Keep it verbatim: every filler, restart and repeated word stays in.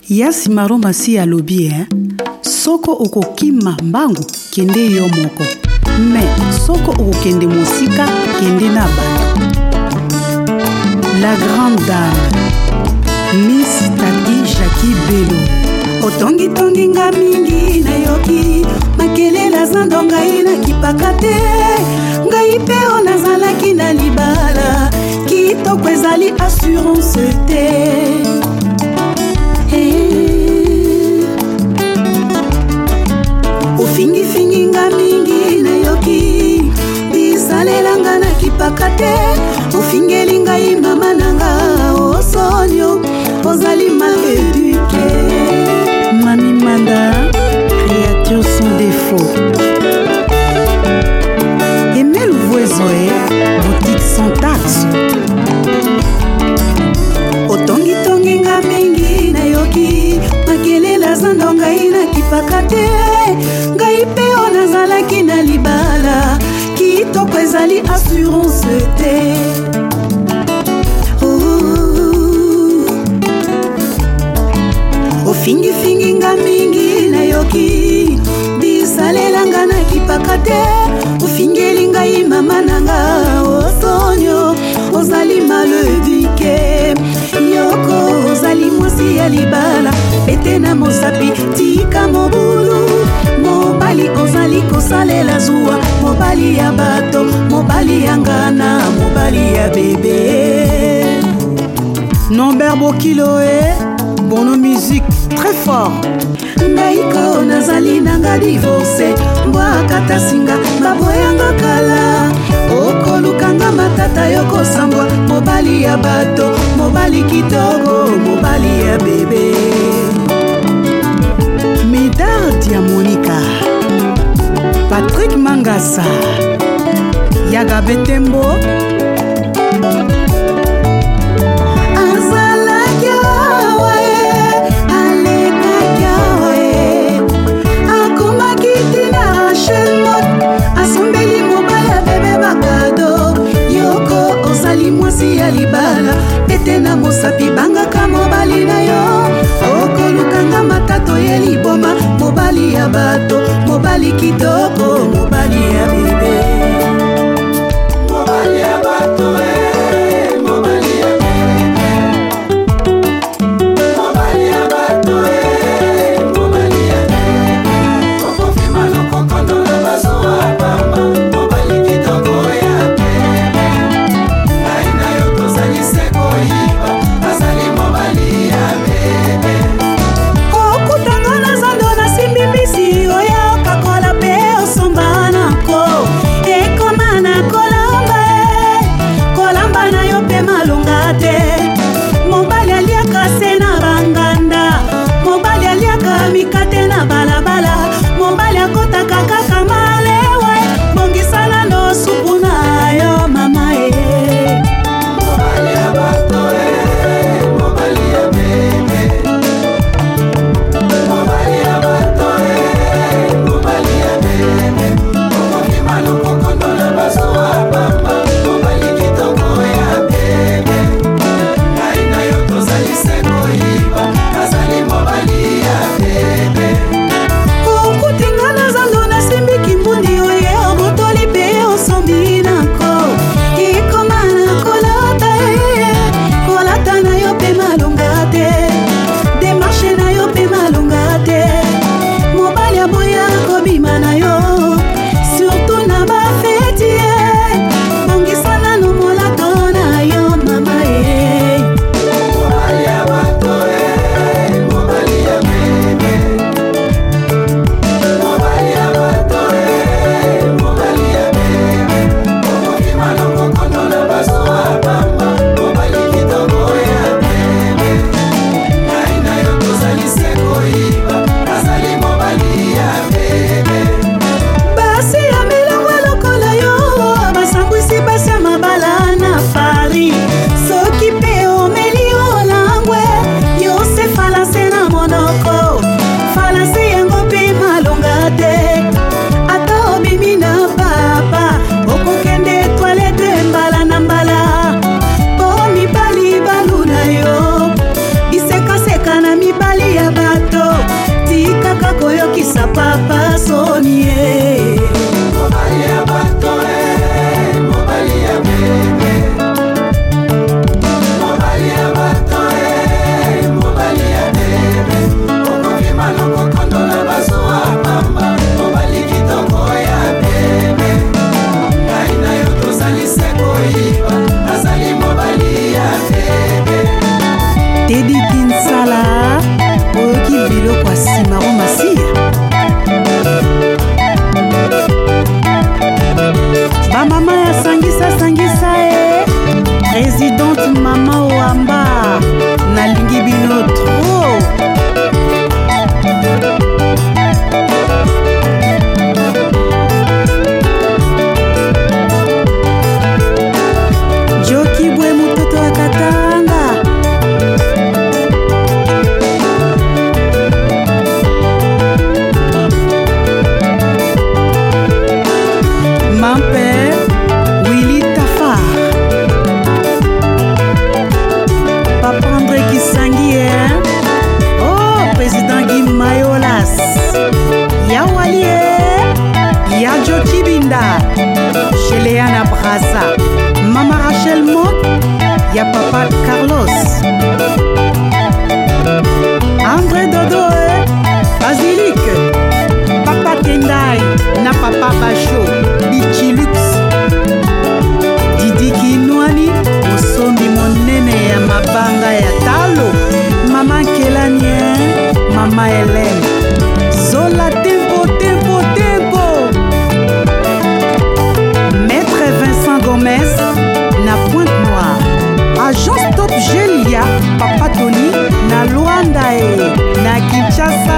Yasi Maroma si alobi eh? Soko okokima mbangu kende yo moko. Me soko okokende mosika kende na bato. La grande dame Miss Tati Jackie Bello. Otongi tongi nga mingi na yoki makelela zando ngai na kipakate ngai pe onazalaki na libala kitoko ezali assurance te. Ofingi fingi nga mingi na yoki bisalelanga na kipakate ofingeli ngai mama nanga osonyo ozali mal éduqué. Mami Manda, créature sans défaut. Emel Voizoé, boutique sans taxe. Otongi tongi nga mingi na yoki makelela zando ngai na kipakate ngai pe onazalaki na libala kitoko ezali assurance te. Ofingi fingi nga mingi na yoki bisalelanga na kipakate ofingeli ngai mama nanga osonyo ozali mal éduqué. Yoko ozali mwasi ya libala pete na mosapi tika mobulu mobali ozali kosalela zuwa mobali ya bato mobali ya ngana mobali ya bébé. Nomber Bokilo eh? Bono musique très fort. Naiko nazali nanga divorce mbwa katasinga baboyanga kala okolukanga matata yoko sambwa mobali ya bato mobali kitoko mobali ya bébé. Médard Diamonica Patrick Mangasa Yaga Betembo mwasi ya libala pete na mosapi bangaka mobali na yo okolukanga matato ye liboma mobali ya bato mobali kitoko mobali ya bebe. Mobali ya bato eh, mobali ya bebe. Mobali ya bato eh, mobali ya bebe. Okofima lokokondo na bazoa bamba mobali kitoko ya bebe. Mibali ya papa Sonie. Mobali ya bato e, mobali ya bebe. Mobali ya bato e, mobali ya bebe. Okobima loko kondola bazuwa pamba. Mobali kitoko ya bebe. Ngai na yo tozali seko iba. Nazali mobali ya bebe. Teddy Kinsala oyoki biloko asima Romasia. Bamama ya sangisa sangisa e présidente mama Wamba nalingi bino trop. Joki bwe mutoto wa Katanga. Mon père Willy Tafar, Papa André Kisangi, hein? Oh, président Guy Mayolas, ya Wali, ya Joki Binda, chez Léana Brasa, Mama Rachel Mot, ya Papa Carlos, André Dodo, Basilic, Papa Tendai, na Papa Bacho, Bichilux, Didi Kinwani, Osombi monene ya mabanga ya talo, Mama Kelanie, Mama Hélène, Zola tempo, tempo, tempo, Maître Vincent Gomez, na Pointe-Noire, Agence Top Gelia, Papa Tony, na Luanda e, na Kinshasa,